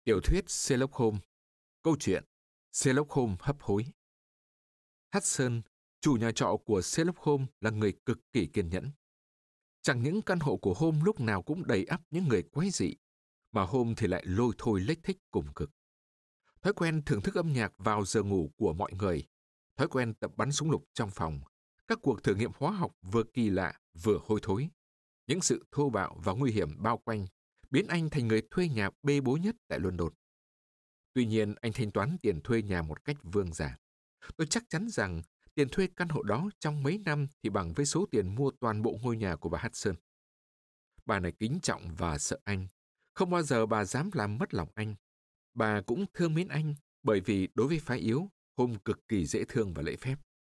Tiểu thuyết Sherlock Holmes. Câu chuyện Sherlock Holmes hấp hối. Hudson, chủ nhà trọ của Sherlock Holmes, là người cực kỳ kiên nhẫn. Chẳng những căn hộ của Holmes lúc nào cũng đầy ắp những người quái dị, mà Holmes thì lại lôi thôi lếch thếch cùng cực. Thói quen thưởng thức âm nhạc vào giờ ngủ của mọi người, thói quen tập bắn súng lục trong phòng, các cuộc thử nghiệm hóa học vừa kỳ lạ vừa hôi thối, những sự thô bạo và nguy hiểm bao quanh biến anh thành người thuê nhà bê bối nhất tại London. Tuy nhiên, anh thanh toán tiền thuê nhà một cách vương giả. Tôi chắc chắn rằng tiền thuê căn hộ đó trong mấy năm thì bằng với số tiền mua toàn bộ ngôi nhà của bà Hudson. Bà này kính trọng và sợ anh. Không bao giờ bà dám làm mất lòng anh. Bà cũng thương mến anh bởi vì đối với phái yếu, Holmes cực kỳ dễ thương và lễ phép.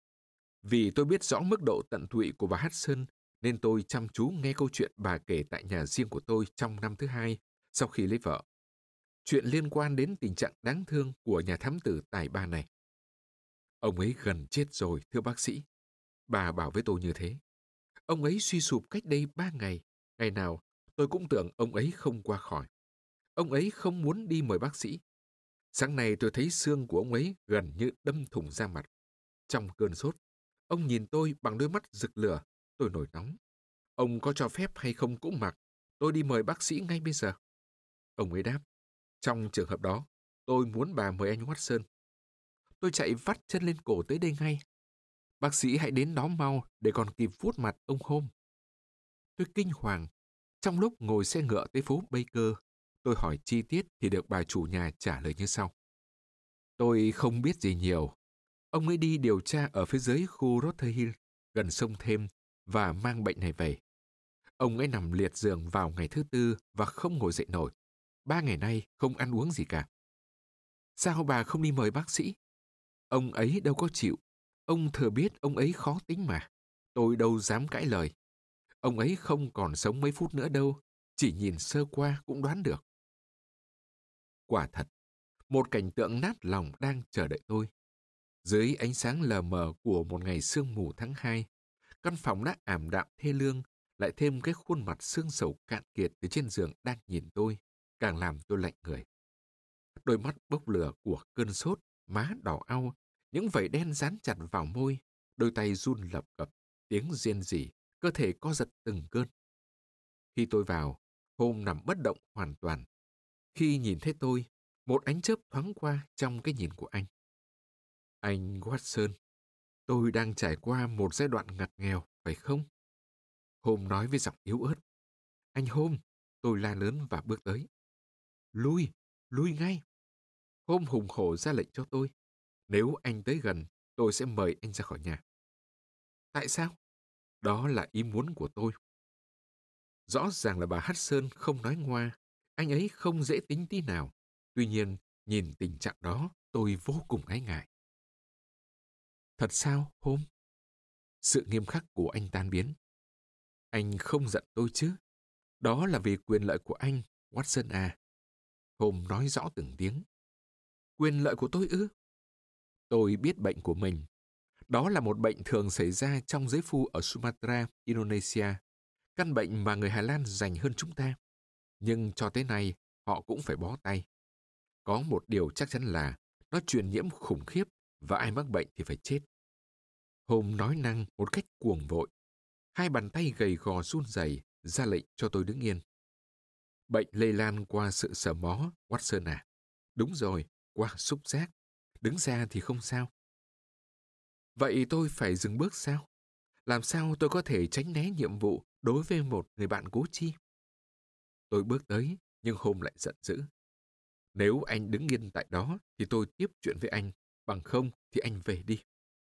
Vì tôi biết rõ mức độ tận tụy của bà Hudson nên tôi chăm chú nghe câu chuyện bà kể tại nhà riêng của tôi trong năm thứ hai sau khi lấy vợ. Chuyện liên quan đến tình trạng đáng thương của nhà thám tử tài ba này. Ông ấy gần chết rồi, thưa bác sĩ. Bà bảo với tôi như thế. Ông ấy suy sụp cách đây 3 ngày. Ngày nào, tôi cũng tưởng ông ấy không qua khỏi. Ông ấy không muốn đi mời bác sĩ. Sáng nay tôi thấy xương của ông ấy gần như đâm thủng da mặt. Trong cơn sốt, ông nhìn tôi bằng đôi mắt rực lửa. Tôi nổi nóng. Ông có cho phép hay không cũng mặc. Tôi đi mời bác sĩ ngay bây giờ. Ông ấy đáp. Trong trường hợp đó, tôi muốn bà mời anh Watson. Tôi chạy vắt chân lên cổ tới đây ngay. Bác sĩ hãy đến đó mau để còn kịp vuốt mặt ông Holmes. Tôi kinh hoàng. Trong lúc ngồi xe ngựa tới phố Baker, tôi hỏi chi tiết thì được bà chủ nhà trả lời như sau. Tôi không biết gì nhiều. Ông ấy đi điều tra ở phía dưới khu Rotherhill, gần sông Thêm, và mang bệnh này về. Ông ấy nằm liệt giường vào ngày thứ Tư và không ngồi dậy nổi. 3 ngày nay không ăn uống gì cả. Sao bà không đi mời bác sĩ? Ông ấy đâu có chịu. Ông thừa biết ông ấy khó tính mà. Tôi đâu dám cãi lời. Ông ấy không còn sống mấy phút nữa đâu. Chỉ nhìn sơ qua cũng đoán được. Quả thật, một cảnh tượng nát lòng đang chờ đợi tôi. Dưới ánh sáng lờ mờ của một ngày sương mù tháng 2, căn phòng đã ảm đạm thê lương, lại thêm cái khuôn mặt xương sầu cạn kiệt từ trên giường đang nhìn tôi, càng làm tôi lạnh người. Đôi mắt bốc lửa của cơn sốt, má đỏ au, những vảy đen dán chặt vào môi, đôi tay run lập cập, tiếng rên rỉ, cơ thể co giật từng cơn. Khi tôi vào, Holmes nằm bất động hoàn toàn. Khi nhìn thấy tôi, một ánh chớp thoáng qua trong cái nhìn của anh. Anh Watson, tôi đang trải qua một giai đoạn ngặt nghèo, phải không? Holmes nói với giọng yếu ớt. Anh Holmes, tôi la lớn và bước tới. Lui, lui ngay. Holmes hùng hổ ra lệnh cho tôi. Nếu anh tới gần, tôi sẽ mời anh ra khỏi nhà. Tại sao? Đó là ý muốn của tôi. Rõ ràng là bà Hudson không nói ngoa. Anh ấy không dễ tính tí nào. Tuy nhiên, nhìn tình trạng đó, tôi vô cùng ái ngại. Thật sao, Holmes? Sự nghiêm khắc của anh tan biến. Anh không giận tôi chứ? Đó là vì quyền lợi của anh, Watson à. Holmes nói rõ từng tiếng. Quyền lợi của tôi ư? Tôi biết bệnh của mình. Đó là một bệnh thường xảy ra trong giới phu ở Sumatra, Indonesia. Căn bệnh mà người Hà Lan dành hơn chúng ta. Nhưng cho tới nay, họ cũng phải bó tay. Có một điều chắc chắn là nó truyền nhiễm khủng khiếp và ai mắc bệnh thì phải chết. Holmes nói năng một cách cuồng vội. Hai bàn tay gầy gò run rẩy ra lệnh cho tôi đứng yên. Bệnh lây lan qua sự sờ mó, Watson à. Đúng rồi, qua xúc giác. Đứng ra thì không sao. Vậy tôi phải dừng bước sao? Làm sao tôi có thể tránh né nhiệm vụ đối với một người bạn cố chi? Tôi bước tới, nhưng Holmes lại giận dữ. Nếu anh đứng yên tại đó, thì tôi tiếp chuyện với anh. Bằng không, thì anh về đi.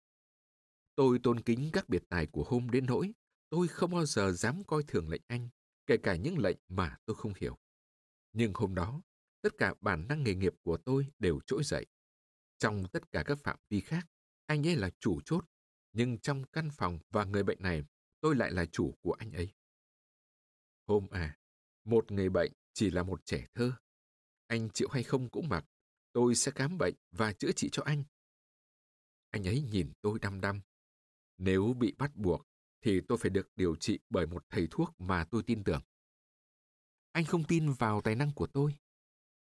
Tôi tôn kính các biệt tài của Holmes đến nỗi tôi không bao giờ dám coi thường lệnh anh, kể cả những lệnh mà tôi không hiểu. Nhưng hôm đó, tất cả bản năng nghề nghiệp của tôi đều trỗi dậy. Trong tất cả các phạm vi khác, anh ấy là chủ chốt, nhưng trong căn phòng và người bệnh này, tôi lại là chủ của anh ấy. Holmes à, một người bệnh chỉ là một trẻ thơ. Anh chịu hay không cũng mặc, tôi sẽ khám bệnh và chữa trị cho anh. Anh ấy nhìn tôi đăm đăm. Nếu bị bắt buộc, thì tôi phải được điều trị bởi một thầy thuốc mà tôi tin tưởng. Anh không tin vào tài năng của tôi.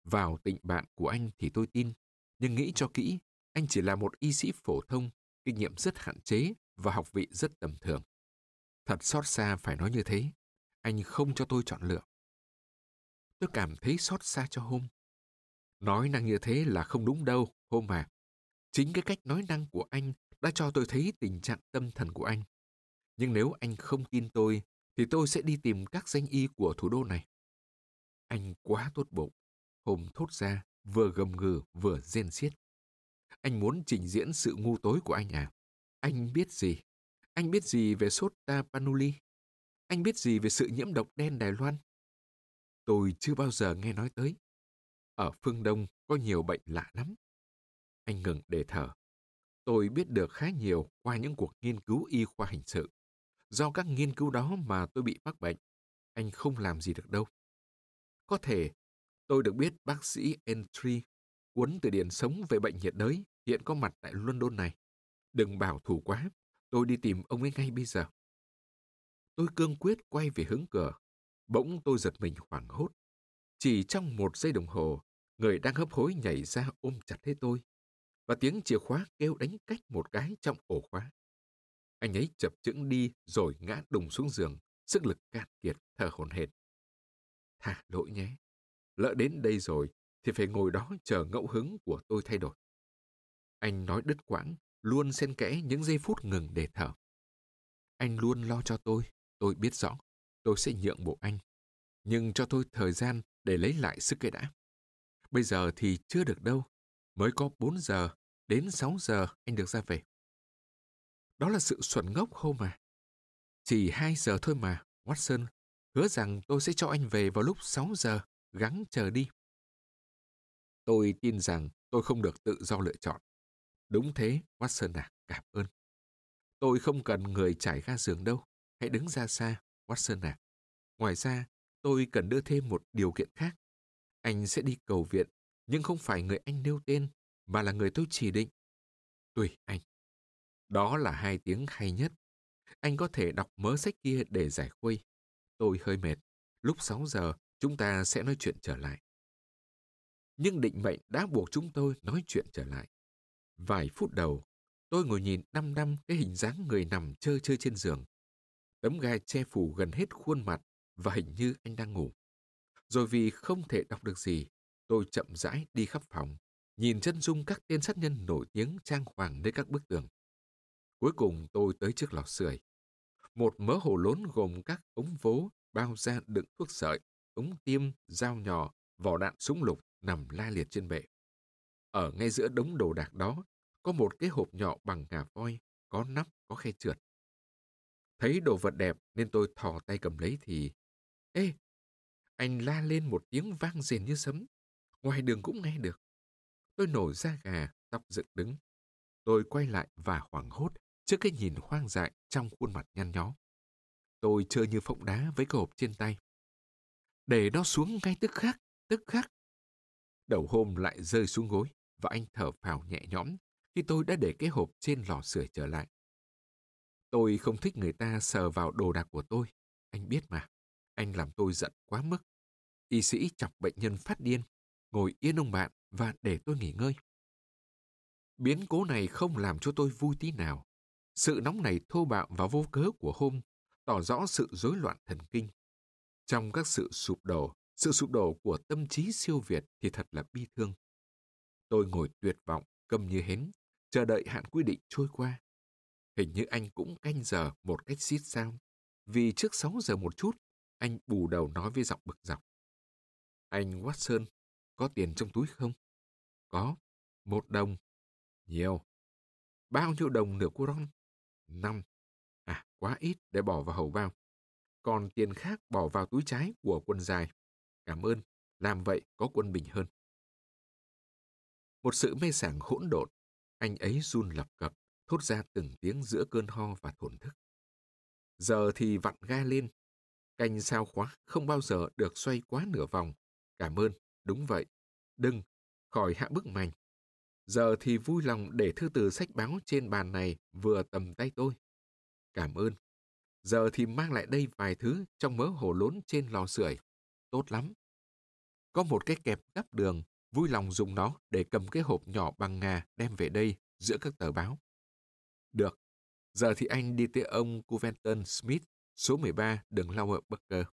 Vào tình bạn của anh thì tôi tin, nhưng nghĩ cho kỹ, anh chỉ là một y sĩ phổ thông, kinh nghiệm rất hạn chế và học vị rất tầm thường. Thật xót xa phải nói như thế, anh không cho tôi chọn lựa. Tôi cảm thấy xót xa cho Hôm. Nói năng như thế là không đúng đâu, Hôm à. Chính cái cách nói năng của anh đã cho tôi thấy tình trạng tâm thần của anh. Nhưng nếu anh không tin tôi, thì tôi sẽ đi tìm các danh y của thủ đô này. Anh quá tốt bụng. Hôm thốt ra, vừa gầm gừ vừa rên xiết. Anh muốn trình diễn sự ngu tối của anh à? Anh biết gì? Anh biết gì về sốt Tapanuli? Anh biết gì về sự nhiễm độc đen Đài Loan? Tôi chưa bao giờ nghe nói tới. Ở phương Đông có nhiều bệnh lạ lắm. Anh ngừng để thở. Tôi biết được khá nhiều qua những cuộc nghiên cứu y khoa hình sự. Do các nghiên cứu đó mà tôi bị mắc bệnh. Anh không làm gì được đâu. Có thể tôi được biết bác sĩ Entry, cuốn từ điển sống về bệnh nhiệt đới, hiện có mặt tại London này. Đừng bảo thủ quá, tôi đi tìm ông ấy ngay bây giờ. Tôi cương quyết quay về hướng cửa. Bỗng tôi giật mình hoảng hốt. Chỉ trong 1 giây đồng hồ, người đang hấp hối nhảy ra ôm chặt lấy tôi. Và tiếng chìa khóa kêu đánh cách một cái trong ổ khóa. Anh ấy chập chững đi rồi ngã đùng xuống giường, sức lực cạn kiệt, thở hổn hển. Thả lỗi nhé. Lỡ đến đây rồi thì phải ngồi đó chờ ngẫu hứng của tôi thay đổi. Anh nói đứt quãng, luôn xen kẽ những giây phút ngừng để thở. Anh luôn lo cho tôi biết rõ, tôi sẽ nhượng bộ anh. Nhưng cho tôi thời gian để lấy lại sức cái đã. Bây giờ thì chưa được đâu, mới có 4 giờ, đến 6 giờ anh được ra về. Đó là sự xuẩn ngốc Hôm mà. Chỉ 2 giờ thôi mà, Watson. Hứa rằng tôi sẽ cho anh về vào lúc 6 giờ, gắng chờ đi. Tôi tin rằng tôi không được tự do lựa chọn. Đúng thế, Watson à, cảm ơn. Tôi không cần người trải ga giường đâu. Hãy đứng ra xa, Watson à. Ngoài ra, tôi cần đưa thêm một điều kiện khác. Anh sẽ đi cầu viện, nhưng không phải người anh nêu tên, mà là người tôi chỉ định. Tùy anh. Đó là 2 tiếng hay nhất. Anh có thể đọc mớ sách kia để giải khuây. Tôi hơi mệt. Lúc 6 giờ, chúng ta sẽ nói chuyện trở lại. Nhưng định mệnh đã buộc chúng tôi nói chuyện trở lại. Vài phút đầu, tôi ngồi nhìn đăm đăm cái hình dáng người nằm chơ chơ trên giường. Tấm gai che phủ gần hết khuôn mặt và hình như anh đang ngủ. Rồi vì không thể đọc được gì, tôi chậm rãi đi khắp phòng, nhìn chân dung các tên sát nhân nổi tiếng trang hoàng nơi các bức tường. Cuối cùng tôi tới trước lò sưởi. Một mớ hồ lốn gồm các ống vố, bao da đựng thuốc sợi, ống tiêm, dao nhỏ, vỏ đạn súng lục nằm la liệt trên bệ. Ở ngay giữa đống đồ đạc đó, có một cái hộp nhỏ bằng ngà voi, có nắp, có khe trượt. Thấy đồ vật đẹp nên tôi thò tay cầm lấy thì... Ê! Anh la lên một tiếng vang rền như sấm. Ngoài đường cũng nghe được. Tôi nổi da gà, tóc dựng đứng. Tôi quay lại và hoảng hốt trước cái nhìn hoang dại trong khuôn mặt nhăn nhó. Tôi chơi như phộng đá với cái hộp trên tay. Để nó xuống ngay tức khắc, tức khắc. Đầu Hôm lại rơi xuống gối và anh thở phào nhẹ nhõm khi tôi đã để cái hộp trên lò sưởi trở lại. Tôi không thích người ta sờ vào đồ đạc của tôi. Anh biết mà, anh làm tôi giận quá mức. Y sĩ chọc bệnh nhân phát điên, ngồi yên ông bạn và để tôi nghỉ ngơi. Biến cố này không làm cho tôi vui tí nào. Sự nóng này thô bạo và vô cớ của Hôm tỏ rõ sự rối loạn thần kinh. Trong các sự sụp đổ của tâm trí siêu việt thì thật là bi thương. Tôi ngồi tuyệt vọng, câm như hến, chờ đợi hạn quy định trôi qua. Hình như anh cũng canh giờ một cách xít sao. Vì trước 6 giờ một chút, anh bù đầu nói với giọng bực dọc. Anh Watson, có tiền trong túi không? Có, 1 đồng. Nhiều. Bao nhiêu đồng nửa cô ron? 5. À, quá ít để bỏ vào hầu bao. Còn tiền khác bỏ vào túi trái của quần dài. Cảm ơn, làm vậy có quân bình hơn. Một sự mê sảng hỗn độn, anh ấy run lập cập, thốt ra từng tiếng giữa cơn ho và thổn thức. Giờ thì vặn ga lên. Cành sao khóa không bao giờ được xoay quá nửa vòng. Cảm ơn, đúng vậy. Đừng, khỏi hạ bức mành. Giờ thì vui lòng để thư từ sách báo trên bàn này vừa tầm tay tôi. Cảm ơn. Giờ thì mang lại đây vài thứ trong mớ hồ lốn trên lò sưởi. Tốt lắm. có một cái kẹp gắp đường, vui lòng dùng nó để cầm cái hộp nhỏ bằng ngà đem về đây giữa các tờ báo. Được, giờ thì anh đi tới ông Cuventon Smith, số 13 đường Lower Bucker.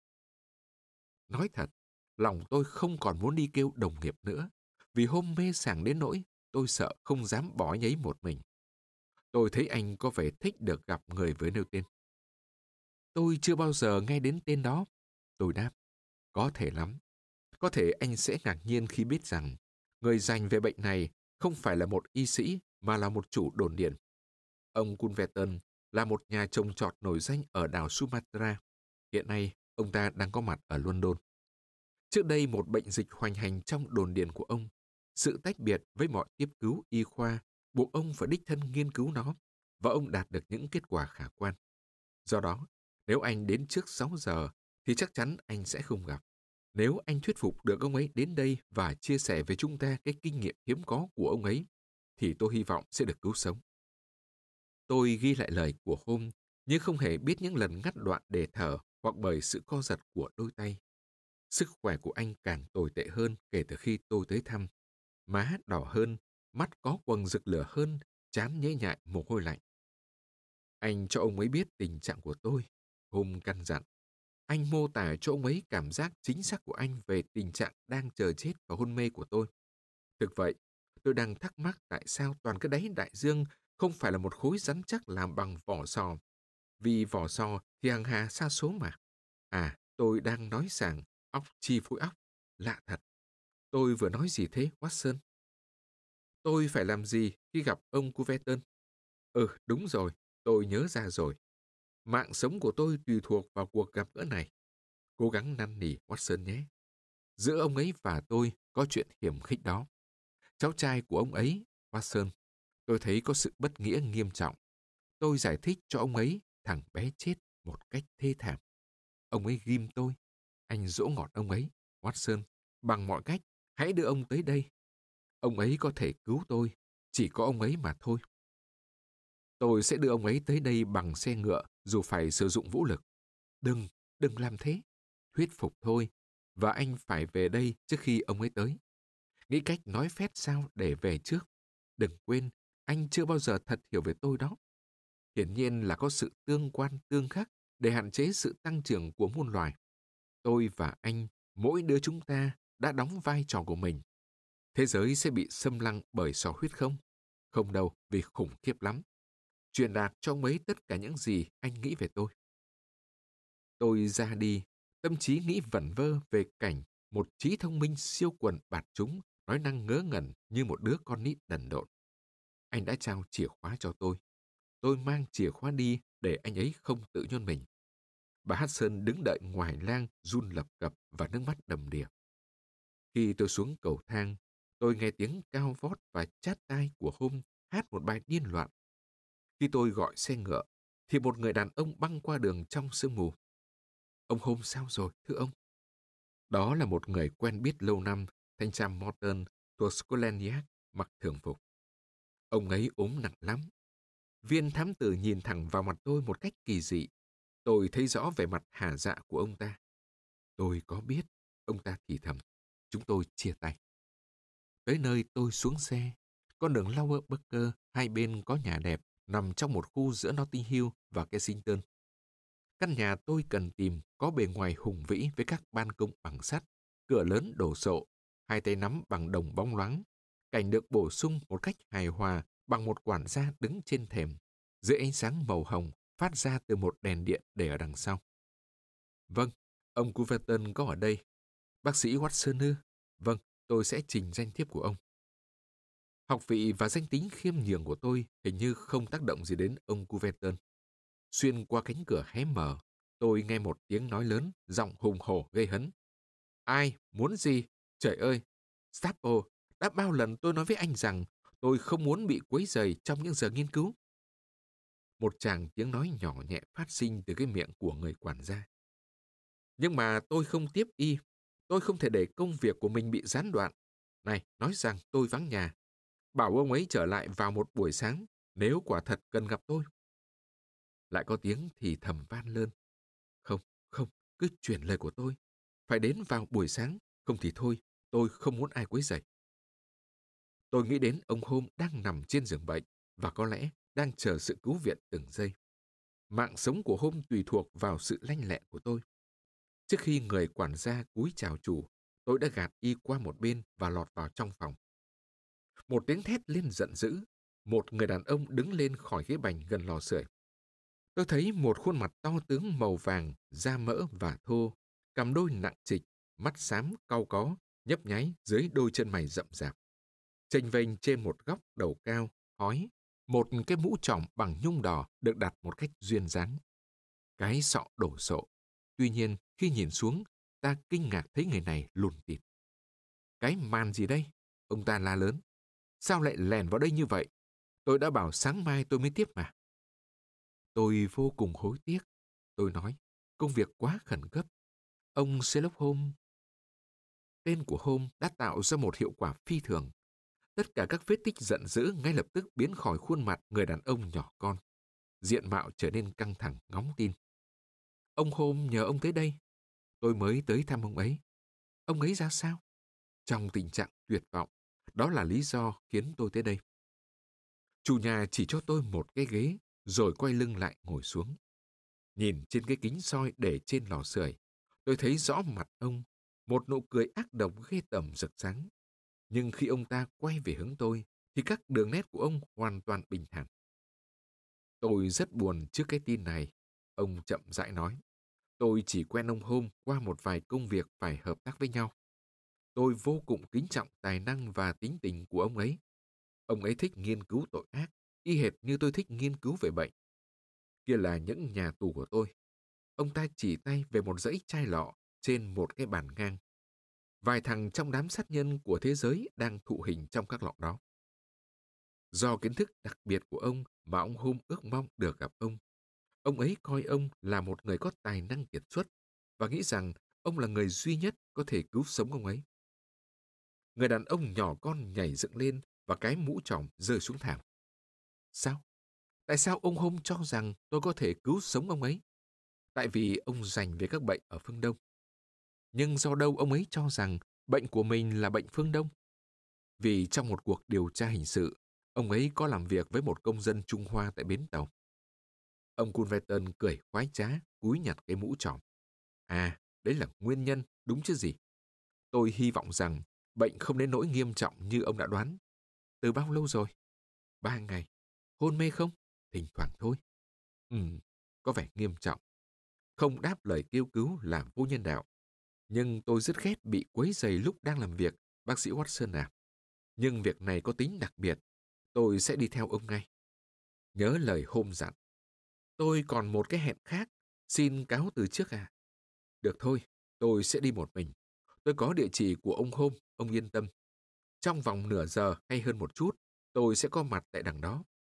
Nói thật, lòng tôi không còn muốn đi kêu đồng nghiệp nữa, vì hôm mê sảng đến nỗi tôi sợ không dám bỏ anh ấy một mình. Tôi thấy anh có vẻ thích được gặp người với nêu tên. Tôi chưa bao giờ nghe đến tên đó. Tôi đáp, có thể lắm. Có thể anh sẽ ngạc nhiên khi biết rằng người dành về bệnh này không phải là một y sĩ mà là một chủ đồn điền. Ông Kunveton là một nhà trồng trọt nổi danh ở đảo Sumatra. Hiện nay, ông ta đang có mặt ở London. Trước đây một bệnh dịch hoành hành trong đồn điền của ông. Sự tách biệt với mọi tiếp cứu y khoa buộc ông phải đích thân nghiên cứu nó và ông đạt được những kết quả khả quan. Do đó, nếu anh đến trước 6 giờ thì chắc chắn anh sẽ không gặp. Nếu anh thuyết phục được ông ấy đến đây và chia sẻ với chúng ta cái kinh nghiệm hiếm có của ông ấy, thì tôi hy vọng sẽ được cứu sống. Tôi ghi lại lời của Hôm, nhưng không hề biết những lần ngắt đoạn để thở hoặc bởi sự co giật của đôi tay. Sức khỏe của anh càng tồi tệ hơn kể từ khi tôi tới thăm. Má đỏ hơn, mắt có quầng rực lửa hơn, trán nhễ nhại mồ hôi lạnh. Anh cho ông ấy biết tình trạng của tôi. Hôm căn dặn. Anh mô tả cho ông ấy cảm giác chính xác của anh về tình trạng đang chờ chết và hôn mê của tôi. Thực vậy, tôi đang thắc mắc tại sao toàn cái đáy đại dương không phải là một khối rắn chắc làm bằng vỏ sò. Vì vỏ sò thì hàng hà sa số mà. À, tôi đang nói rằng óc chi phối óc. Lạ thật. Tôi vừa nói gì thế, Watson? Tôi phải làm gì khi gặp ông Cuveton? Đúng rồi, tôi nhớ ra rồi. Mạng sống của tôi tùy thuộc vào cuộc gặp gỡ này. Cố gắng năn nỉ Watson nhé. Giữa ông ấy và tôi có chuyện hiểm khích đó. Cháu trai của ông ấy, Watson, tôi thấy có sự bất nghĩa nghiêm trọng. Tôi giải thích cho ông ấy thằng bé chết một cách thê thảm. Ông ấy ghim tôi. Anh dỗ ngọt ông ấy, Watson, bằng mọi cách, hãy đưa ông tới đây. Ông ấy có thể cứu tôi, chỉ có ông ấy mà thôi. Tôi sẽ đưa ông ấy tới đây bằng xe ngựa dù phải sử dụng vũ lực. Đừng làm thế. Thuyết phục thôi, và anh phải về đây trước khi ông ấy tới. Nghĩ cách nói phét sao để về trước. Đừng quên, anh chưa bao giờ thật hiểu về tôi đó. Hiển nhiên là có sự tương quan tương khắc để hạn chế sự tăng trưởng của muôn loài. Tôi và anh, mỗi đứa chúng ta đã đóng vai trò của mình. Thế giới sẽ bị xâm lăng bởi sò huyết không? Không đâu, vì khủng khiếp lắm. Truyền đạt cho ông ấy tất cả những gì anh nghĩ về tôi. Tôi ra đi, tâm trí nghĩ vẩn vơ về cảnh một trí thông minh siêu quần bạt chúng nói năng ngớ ngẩn như một đứa con nít đần độn. Anh đã trao chìa khóa cho tôi. Tôi mang chìa khóa đi để anh ấy không tự nhốt mình. Bà Hudson đứng đợi ngoài lang run lập cập và nước mắt đầm đìa. Khi tôi xuống cầu thang, tôi nghe tiếng cao vót và chát tai của Hôm hát một bài điên loạn. Khi tôi gọi xe ngựa, thì một người đàn ông băng qua đường trong sương mù. Ông Hôm sao rồi, thưa ông? Đó là một người quen biết lâu năm, thanh tra Morton thuộc Scotland Yard, mặc thường phục. Ông ấy ốm nặng lắm. Viên thám tử nhìn thẳng vào mặt tôi một cách kỳ dị. Tôi thấy rõ vẻ mặt hả dạ của ông ta. Tôi có biết, ông ta thì thầm. Chúng tôi chia tay. Tới nơi tôi xuống xe. Con đường Lower Bucker, hai bên có nhà đẹp, nằm trong một khu giữa Notting Hill và Kensington. Căn nhà tôi cần tìm có bề ngoài hùng vĩ với các ban công bằng sắt, cửa lớn đồ sộ, hai tay nắm bằng đồng bóng loáng. Cảnh được bổ sung một cách hài hòa bằng một quản gia đứng trên thềm, dưới ánh sáng màu hồng phát ra từ một đèn điện để ở đằng sau. Vâng, ông Cuverton có ở đây. Bác sĩ Watson ư? Vâng, tôi sẽ trình danh thiếp của ông. Học vị và danh tính khiêm nhường của tôi hình như không tác động gì đến ông Cuverton. Xuyên qua cánh cửa hé mở, tôi nghe một tiếng nói lớn, giọng hùng hổ gây hấn. Ai? Muốn gì? Trời ơi! Stapo, đã bao lần tôi nói với anh rằng tôi không muốn bị quấy rầy trong những giờ nghiên cứu. Một tràng tiếng nói nhỏ nhẹ phát sinh từ cái miệng của người quản gia. Nhưng mà tôi không tiếp y. Tôi không thể để công việc của mình bị gián đoạn. Này, nói rằng tôi vắng nhà. Bảo ông ấy trở lại vào một buổi sáng, nếu quả thật cần gặp tôi. Lại có tiếng thì thầm van lơn. Không, cứ truyền lời của tôi. Phải đến vào buổi sáng, không thì thôi, Tôi không muốn ai quấy rầy. Tôi nghĩ đến ông Hôm đang nằm trên giường bệnh và có lẽ đang chờ sự cứu viện từng giây. Mạng sống của Hôm tùy thuộc vào sự lanh lẹ của tôi. Trước khi người quản gia cúi chào chủ, tôi đã gạt y qua một bên và lọt vào trong phòng. Một tiếng thét lên giận dữ, một người đàn ông đứng lên khỏi ghế bành gần lò sưởi. Tôi thấy một khuôn mặt to tướng màu vàng, da mỡ và thô, cằm đôi nặng trịch, mắt xám cau có, nhấp nháy dưới đôi chân mày rậm rạp. Chênh vênh trên một góc đầu cao, hói, một cái mũ trọm bằng nhung đỏ được đặt một cách duyên dáng. Cái sọ đổ sộ. Tuy nhiên, khi nhìn xuống, ta kinh ngạc thấy người này lùn tịt. Cái màn gì đây? Ông ta la lớn. Sao lại lèn vào đây như vậy? Tôi đã bảo sáng mai tôi mới tiếp mà. Tôi vô cùng hối tiếc. Tôi nói, công việc quá khẩn cấp. Ông Sherlock Holmes. Tên của Holmes đã tạo ra một hiệu quả phi thường. Tất cả các vết tích giận dữ ngay lập tức biến khỏi khuôn mặt người đàn ông nhỏ con. Diện mạo trở nên căng thẳng, ngóng tin. Ông Holmes nhờ ông tới đây. Tôi mới tới thăm ông ấy. Ông ấy ra sao? Trong tình trạng tuyệt vọng. Đó là lý do khiến tôi tới đây. Chủ nhà chỉ cho tôi một cái ghế, rồi quay lưng lại ngồi xuống. Nhìn trên cái kính soi để trên lò sưởi, tôi thấy rõ mặt ông, một nụ cười ác độc ghê tởm rực sáng. Nhưng khi ông ta quay về hướng tôi, thì các đường nét của ông hoàn toàn bình thản. Tôi rất buồn trước cái tin này, ông chậm rãi nói. Tôi chỉ quen ông Holmes qua một vài công việc phải hợp tác với nhau. Tôi vô cùng kính trọng tài năng và tính tình của ông ấy. Ông ấy thích nghiên cứu tội ác, y hệt như tôi thích nghiên cứu về bệnh. Kia là những nhà tù của tôi. Ông ta chỉ tay về một dãy chai lọ trên một cái bàn ngang. Vài thằng trong đám sát nhân của thế giới đang thụ hình trong các lọ đó. Do kiến thức đặc biệt của ông mà ông Holmes ước mong được gặp ông. Ông ấy coi ông là một người có tài năng kiệt xuất và nghĩ rằng ông là người duy nhất có thể cứu sống ông ấy. Người đàn ông nhỏ con nhảy dựng lên và cái mũ trọm rơi xuống thảm. Sao? Tại sao ông Holmes cho rằng tôi có thể cứu sống ông ấy? Tại vì ông rành về các bệnh ở phương Đông. Nhưng do đâu ông ấy cho rằng bệnh của mình là bệnh phương Đông? Vì trong một cuộc điều tra hình sự, ông ấy có làm việc với một công dân Trung Hoa tại bến tàu. Ông Culverton cười khoái trá, cúi nhặt cái mũ trọm. À, đấy là nguyên nhân, đúng chứ gì? Tôi hy vọng rằng bệnh không đến nỗi nghiêm trọng như ông đã đoán. Từ bao lâu rồi? 3 ngày. Hôn mê không? Thỉnh thoảng thôi. Có vẻ nghiêm trọng. Không đáp lời kêu cứu là vô nhân đạo. Nhưng tôi rất ghét bị quấy rầy lúc đang làm việc, bác sĩ Watson à. Nhưng việc này có tính đặc biệt. Tôi sẽ đi theo ông ngay. Nhớ lời Holmes dặn. Tôi còn một cái hẹn khác. Xin cáo từ trước à? Được thôi, tôi sẽ đi một mình. Tôi có địa chỉ của ông Holmes, ông yên tâm. Trong vòng nửa giờ hay hơn một chút, tôi sẽ có mặt tại đằng đó.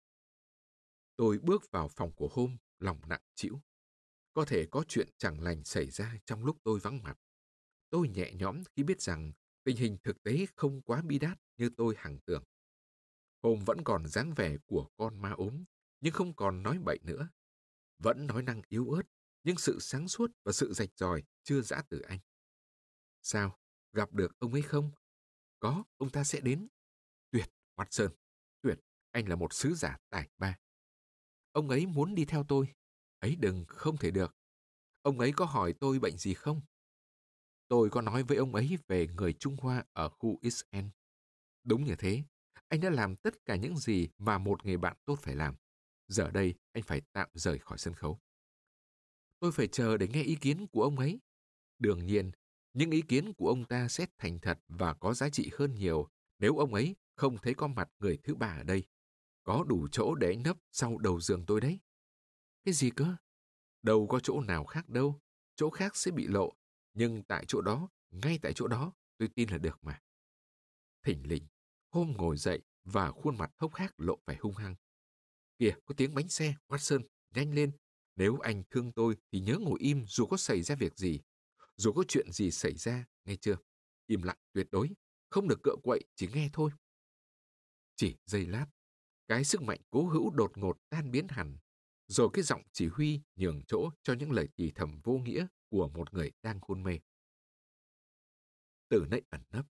Tôi bước vào phòng của Holmes, lòng nặng trĩu. Có thể có chuyện chẳng lành xảy ra trong lúc tôi vắng mặt. Tôi nhẹ nhõm khi biết rằng tình hình thực tế không quá bi đát như tôi hằng tưởng. Holmes vẫn còn dáng vẻ của con ma ốm, nhưng không còn nói bậy nữa. Vẫn nói năng yếu ớt, nhưng sự sáng suốt và sự rạch ròi chưa giã từ anh. Sao? Gặp được ông ấy không? Có, ông ta sẽ đến. Tuyệt, Watson. Tuyệt, anh là một sứ giả tài ba. Ông ấy muốn đi theo tôi. Ấy đừng, không thể được. Ông ấy có hỏi tôi bệnh gì không? Tôi có nói với ông ấy về người Trung Hoa ở khu East End. Đúng như thế, anh đã làm tất cả những gì mà một người bạn tốt phải làm. Giờ đây, anh phải tạm rời khỏi sân khấu. Tôi phải chờ để nghe ý kiến của ông ấy. Đương nhiên, những ý kiến của ông ta sẽ thành thật và có giá trị hơn nhiều nếu ông ấy không thấy có mặt người thứ ba ở đây. Có đủ chỗ để anh nấp sau đầu giường tôi đấy. Cái gì cơ? Đâu có chỗ nào khác đâu. Chỗ khác sẽ bị lộ. Nhưng tại chỗ đó, ngay tại chỗ đó, tôi tin là được mà. Thình lình, Hôm ngồi dậy và khuôn mặt hốc hác lộ vẻ hung hăng. Kìa, có tiếng bánh xe, Watson, nhanh lên. Nếu anh thương tôi thì nhớ ngồi im dù có xảy ra việc gì. Dù có chuyện gì xảy ra, nghe chưa? Im lặng tuyệt đối, không được cựa quậy, chỉ nghe thôi. Chỉ giây lát, cái sức mạnh cố hữu đột ngột tan biến hẳn, rồi cái giọng chỉ huy nhường chỗ cho những lời thì thầm vô nghĩa của một người đang hôn mê. Từ nãy ẩn nấp,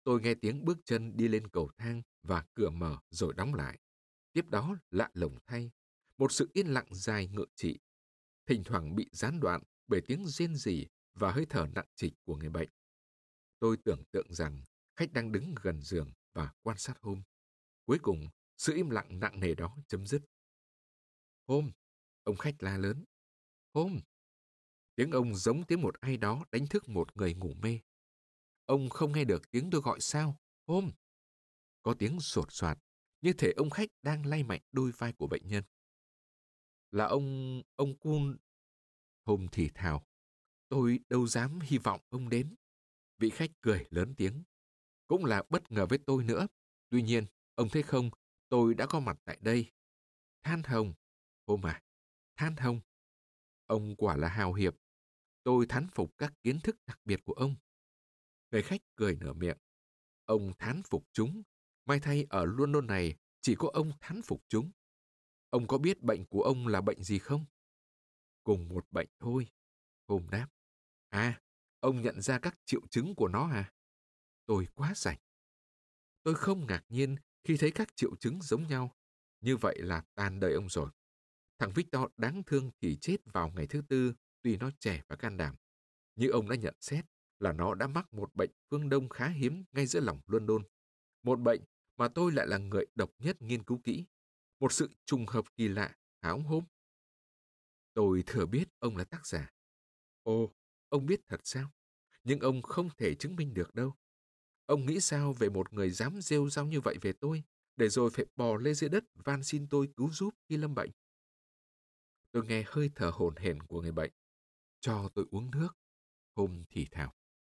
Tôi nghe tiếng bước chân đi lên cầu thang và cửa mở rồi đóng lại. Tiếp đó, lạ lùng thay, một sự yên lặng dài ngự trị, thỉnh thoảng bị gián đoạn bởi tiếng rên rỉ và hơi thở nặng trịch của người bệnh. Tôi tưởng tượng rằng khách đang đứng gần giường và quan sát Hôm. Cuối cùng, sự im lặng nặng nề đó chấm dứt. Hôm, ông khách la lớn. Hôm, tiếng ông giống tiếng một ai đó đánh thức một người ngủ mê. Ông không nghe được tiếng tôi gọi sao? Hôm, có tiếng sột soạt, như thể ông khách đang lay mạnh đôi vai của bệnh nhân. Là ông Kun. Hôm thì thào. Tôi đâu dám hy vọng ông đến. Vị khách cười lớn tiếng. Cũng là bất ngờ với tôi nữa. Tuy nhiên, ông thấy không, tôi đã có mặt tại đây. Than hồng. Hôm à, than hồng. Ông quả là hào hiệp. Tôi thán phục các kiến thức đặc biệt của ông. Người khách cười nở miệng. Ông thán phục chúng. May thay ở London này, chỉ có ông thán phục chúng. Ông có biết bệnh của ông là bệnh gì không? Cùng một bệnh thôi. Hôm đáp. À, ông nhận ra các triệu chứng của nó à? Tôi quá rảnh. Tôi không ngạc nhiên khi thấy các triệu chứng giống nhau. Như vậy là tàn đời ông rồi. Thằng Victor đáng thương thì chết vào ngày thứ tư, tuy nó trẻ và can đảm. Như ông đã nhận xét là nó đã mắc một bệnh phương Đông khá hiếm ngay giữa lòng London. Một bệnh mà tôi lại là người độc nhất nghiên cứu kỹ. Một sự trùng hợp kỳ lạ, hả ông Hôm? Tôi thừa biết ông là tác giả. Ồ, ông biết thật sao? Nhưng ông không thể chứng minh được đâu. Ông nghĩ sao về một người dám rêu rao như vậy về tôi, để rồi phải bò lên dưới đất van xin tôi cứu giúp khi lâm bệnh? Tôi nghe hơi thở hổn hển của người bệnh. Cho tôi uống nước. Hôm thì thào.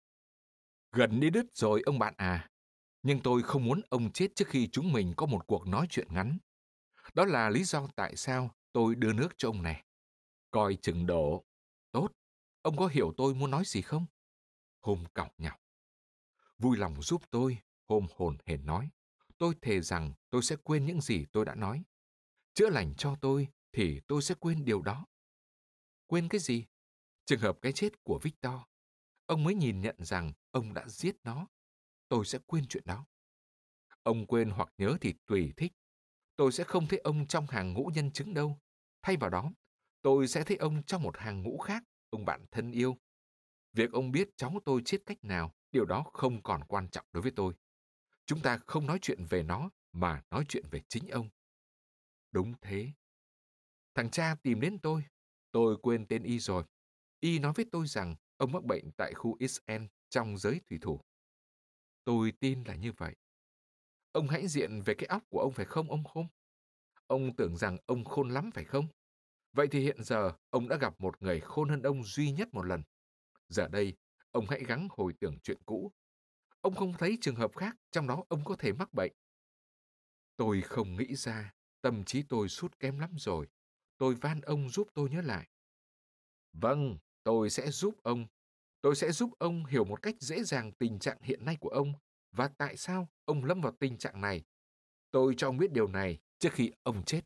Gần đi đứt rồi ông bạn à. Nhưng tôi không muốn ông chết trước khi chúng mình có một cuộc nói chuyện ngắn. Đó là lý do tại sao tôi đưa nước cho ông này. Coi chừng đổ. Tốt. Ông có hiểu tôi muốn nói gì không? Hôm cọc nhọc. Vui lòng giúp tôi, Hôm hồn hển nói. Tôi thề rằng tôi sẽ quên những gì tôi đã nói. Chữa lành cho tôi thì tôi sẽ quên điều đó. Quên cái gì? Trường hợp cái chết của Victor. Ông mới nhìn nhận rằng ông đã giết nó. Tôi sẽ quên chuyện đó. Ông quên hoặc nhớ thì tùy thích. Tôi sẽ không thấy ông trong hàng ngũ nhân chứng đâu. Thay vào đó, tôi sẽ thấy ông trong một hàng ngũ khác, ông bạn thân yêu. Việc ông biết cháu tôi chết cách nào, điều đó không còn quan trọng đối với tôi. Chúng ta không nói chuyện về nó, mà nói chuyện về chính ông. Đúng thế. Thằng cha tìm đến tôi. Tôi quên tên y rồi. Y nói với tôi rằng ông mắc bệnh tại khu East End trong giới thủy thủ. Tôi tin là như vậy. Ông hãnh diện về cái óc của ông phải không ông Hôm? Ông tưởng rằng ông khôn lắm phải không? Vậy thì hiện giờ ông đã gặp một người khôn hơn ông duy nhất một lần. Giờ đây, ông hãy gắng hồi tưởng chuyện cũ. Ông không thấy trường hợp khác trong đó ông có thể mắc bệnh. Tôi không nghĩ ra, tâm trí tôi sút kém lắm rồi. Tôi van ông giúp tôi nhớ lại. Vâng, tôi sẽ giúp ông. Tôi sẽ giúp ông hiểu một cách dễ dàng tình trạng hiện nay của ông và tại sao ông lâm vào tình trạng này. Tôi cho ông biết điều này trước khi ông chết.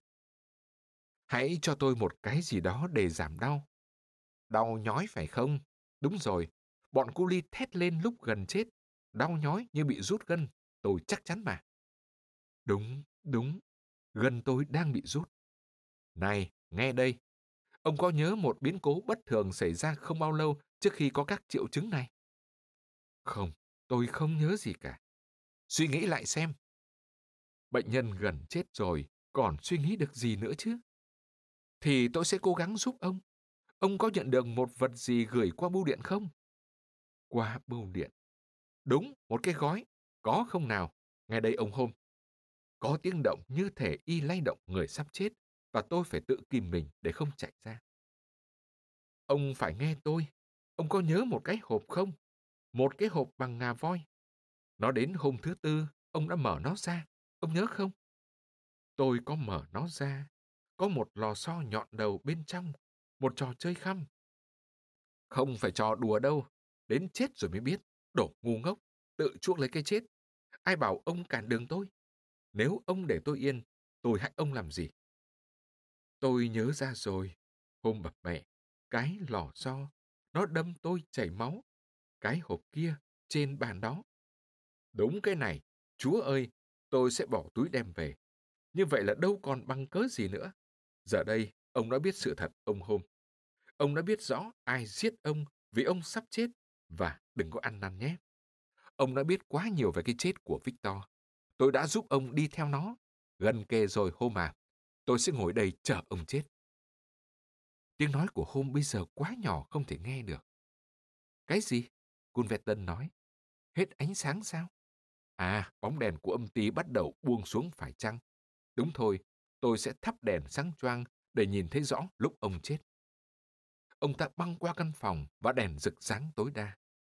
Hãy cho tôi một cái gì đó để giảm đau. Đau nhói phải không? Đúng rồi, bọn cu li thét lên lúc gần chết. Đau nhói như bị rút gân, tôi chắc chắn mà. Đúng, đúng, gân tôi đang bị rút. Này, nghe đây, ông có nhớ một biến cố bất thường xảy ra không bao lâu trước khi có các triệu chứng này? Không, tôi không nhớ gì cả. Suy nghĩ lại xem. Bệnh nhân gần chết rồi, còn suy nghĩ được gì nữa chứ? Thì tôi sẽ cố gắng giúp ông. Ông có nhận được một vật gì gửi qua bưu điện không? Qua bưu điện. Đúng, một cái gói. Có không nào? Ngay đây ông Hôm. Có tiếng động như thể y lay động người sắp chết và tôi phải tự kìm mình để không chạy ra. Ông phải nghe tôi. Ông có nhớ một cái hộp không? Một cái hộp bằng ngà voi. Nó đến hôm thứ tư, ông đã mở nó ra. Ông nhớ không? Tôi có mở nó ra. Có một lò xo nhọn đầu bên trong. Một trò chơi khăm. Không phải trò đùa đâu. Đến chết rồi mới biết. Đổ ngu ngốc. Tự chuốc lấy cái chết. Ai bảo ông cản đường tôi? Nếu ông để tôi yên, tôi hại ông làm gì? Tôi nhớ ra rồi. Hôm bập bẹ, cái lò xo, nó đâm tôi chảy máu. Cái hộp kia, trên bàn đó. Đúng cái này, Chúa ơi, tôi sẽ bỏ túi đem về. Như vậy là đâu còn bằng cớ gì nữa. Giờ đây, ông đã biết sự thật, ông Hôm. Ông đã biết rõ ai giết ông vì ông sắp chết, và đừng có ăn năn nhé. Ông đã biết quá nhiều về cái chết của Victor. Tôi đã giúp ông đi theo nó. Gần kề rồi Hôm à, tôi sẽ ngồi đây chờ ông chết. Tiếng nói của Hôm bây giờ quá nhỏ không thể nghe được. Cái gì? Kunveton nói. Hết ánh sáng sao? À, bóng đèn của âm ty bắt đầu buông xuống phải chăng? Đúng thôi, tôi sẽ thắp đèn sáng choang để nhìn thấy rõ lúc ông chết. Ông ta băng qua căn phòng và đèn rực sáng tối đa.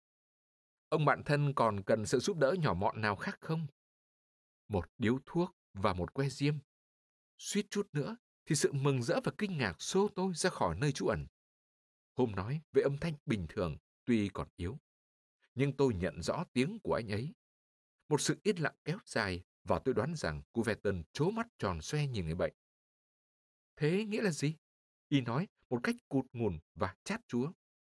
Ông bạn thân còn cần sự giúp đỡ nhỏ mọn nào khác không? Một điếu thuốc và một que diêm. Suýt chút nữa thì sự mừng rỡ và kinh ngạc xô tôi ra khỏi nơi trú ẩn. Hôm nói với âm thanh bình thường, tuy còn yếu. Nhưng tôi nhận rõ tiếng của anh ấy. Một sự yên lặng kéo dài và tôi đoán rằng Couverton trố mắt tròn xoe nhìn người bệnh. Thế nghĩa là gì? Y nói một cách cụt ngùn và chát chúa.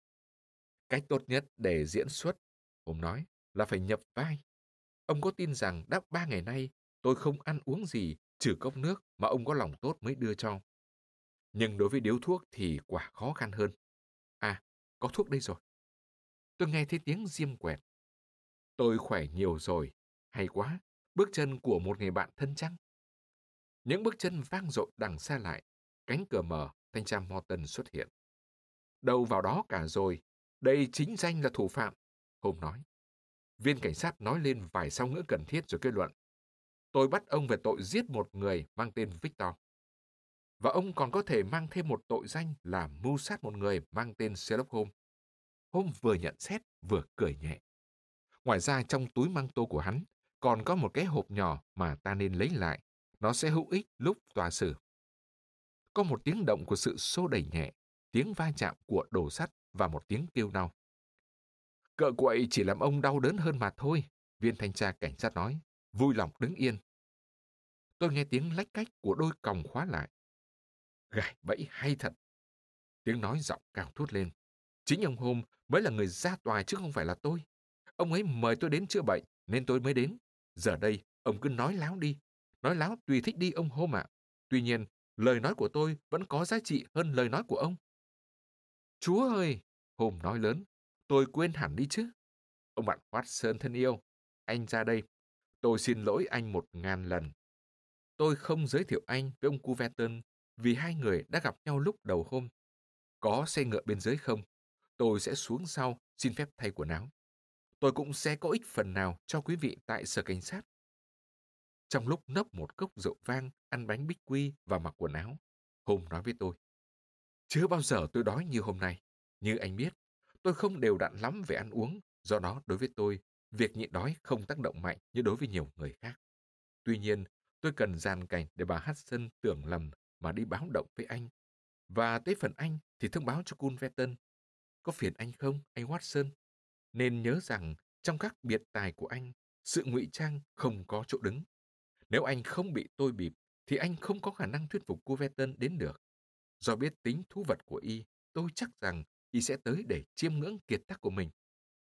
Cách tốt nhất để diễn xuất, ông nói, là phải nhập vai. Ông có tin rằng đã 3 ngày nay tôi không ăn uống gì trừ cốc nước mà ông có lòng tốt mới đưa cho. Nhưng đối với điếu thuốc thì quả khó khăn hơn. À, có thuốc đây rồi. Tôi nghe thấy tiếng diêm quẹt. Tôi khỏe nhiều rồi. Hay quá, bước chân của một người bạn thân chăng? Những bước chân vang dội đằng xa lại. Cánh cửa mở, thanh tra Morton xuất hiện. Đâu vào đó cả rồi. Đây chính danh là thủ phạm, Hôm nói. Viên cảnh sát nói lên vài song ngữ cần thiết rồi kết luận. Tôi bắt ông về tội giết một người mang tên Victor. Và ông còn có thể mang thêm một tội danh là mưu sát một người mang tên Sherlock Holmes. Holmes vừa nhận xét vừa cười nhẹ. Ngoài ra trong túi măng tô của hắn còn có một cái hộp nhỏ mà ta nên lấy lại. Nó sẽ hữu ích lúc tòa xử. Có một tiếng động của sự xô đẩy nhẹ, tiếng va chạm của đồ sắt và một tiếng kêu đau. Cựa quậy chỉ làm ông đau đớn hơn mà thôi, viên thanh tra cảnh sát nói, vui lòng đứng yên. Tôi nghe tiếng lách cách của đôi còng khóa lại. Gài bẫy hay thật. Tiếng nói giọng cao thốt lên. Chính ông Hôm mới là người ra tòa chứ không phải là tôi. Ông ấy mời tôi đến chữa bệnh nên tôi mới đến. Giờ đây, ông cứ nói láo đi. Nói láo tùy thích đi ông Hôm ạ. Tuy nhiên, lời nói của tôi vẫn có giá trị hơn lời nói của ông. Chúa ơi! Hôm nói lớn. Tôi quên hẳn đi chứ. Ông bạn Watson thân yêu, anh ra đây. Tôi xin lỗi anh 1000 lần. Tôi không giới thiệu anh với ông Couverton vì hai người đã gặp nhau lúc đầu hôm. Có xe ngựa bên dưới không? Tôi sẽ xuống sau xin phép thay quần áo. Tôi cũng sẽ có ích phần nào cho quý vị tại sở cảnh sát. Trong lúc nốc một cốc rượu vang, ăn bánh bích quy và mặc quần áo, Hôm nói với tôi. Chưa bao giờ tôi đói như hôm nay. Như anh biết, tôi không đều đặn lắm về ăn uống. Do đó, đối với tôi, việc nhịn đói không tác động mạnh như đối với nhiều người khác. Tuy nhiên, tôi cần dàn cảnh để bà Hudson tưởng lầm mà đi báo động với anh. Và tới phần anh thì thông báo cho Couverton. Có phiền anh không, anh Watson? Nên nhớ rằng trong các biệt tài của anh, sự ngụy trang không có chỗ đứng. Nếu anh không bị tôi bịp, thì anh không có khả năng thuyết phục Couverton đến được. Do biết tính thú vật của y, tôi chắc rằng y sẽ tới để chiêm ngưỡng kiệt tác của mình.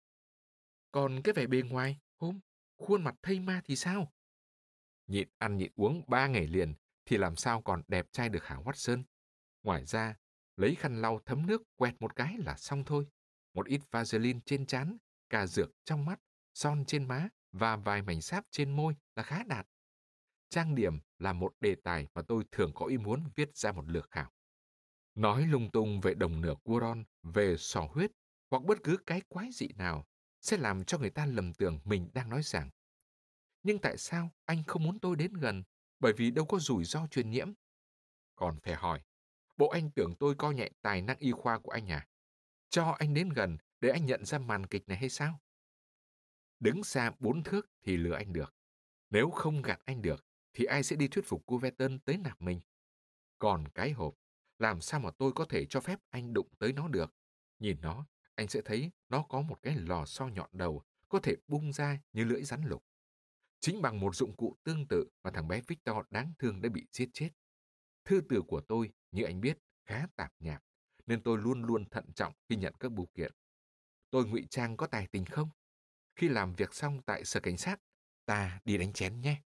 Còn cái vẻ bề ngoài, Hôm, khuôn mặt thây ma thì sao? Nhịn ăn nhịn uống 3 ngày liền thì làm sao còn đẹp trai được hả Watson? Ngoài ra, lấy khăn lau thấm nước quẹt một cái là xong thôi. Một ít Vaseline trên trán, cà dược trong mắt, son trên má và vài mảnh sáp trên môi là khá đạt. Trang điểm là một đề tài mà tôi thường có ý muốn viết ra một lược khảo. Nói lung tung về đồng nửa cua ron, về sò huyết hoặc bất cứ cái quái dị nào sẽ làm cho người ta lầm tưởng mình đang nói rằng. Nhưng tại sao anh không muốn tôi đến gần? Bởi vì đâu có rủi ro truyền nhiễm. Còn phải hỏi, bộ anh tưởng tôi coi nhẹ tài năng y khoa của anh à? Cho anh đến gần để anh nhận ra màn kịch này hay sao? Đứng xa 4 thước thì lừa anh được. Nếu không gạt anh được, thì ai sẽ đi thuyết phục Couverton tới nạp mình? Còn cái hộp, làm sao mà tôi có thể cho phép anh đụng tới nó được? Nhìn nó, anh sẽ thấy nó có một cái lò xo nhọn đầu, có thể bung ra như lưỡi rắn lục. Chính bằng một dụng cụ tương tự mà thằng bé Victor đáng thương đã bị giết chết. Thư từ của tôi, như anh biết, khá tạp nhạp, nên tôi luôn luôn thận trọng khi nhận các bưu kiện. Tôi ngụy trang có tài tình không? khi làm việc xong tại sở cảnh sát, ta đi đánh chén nhé.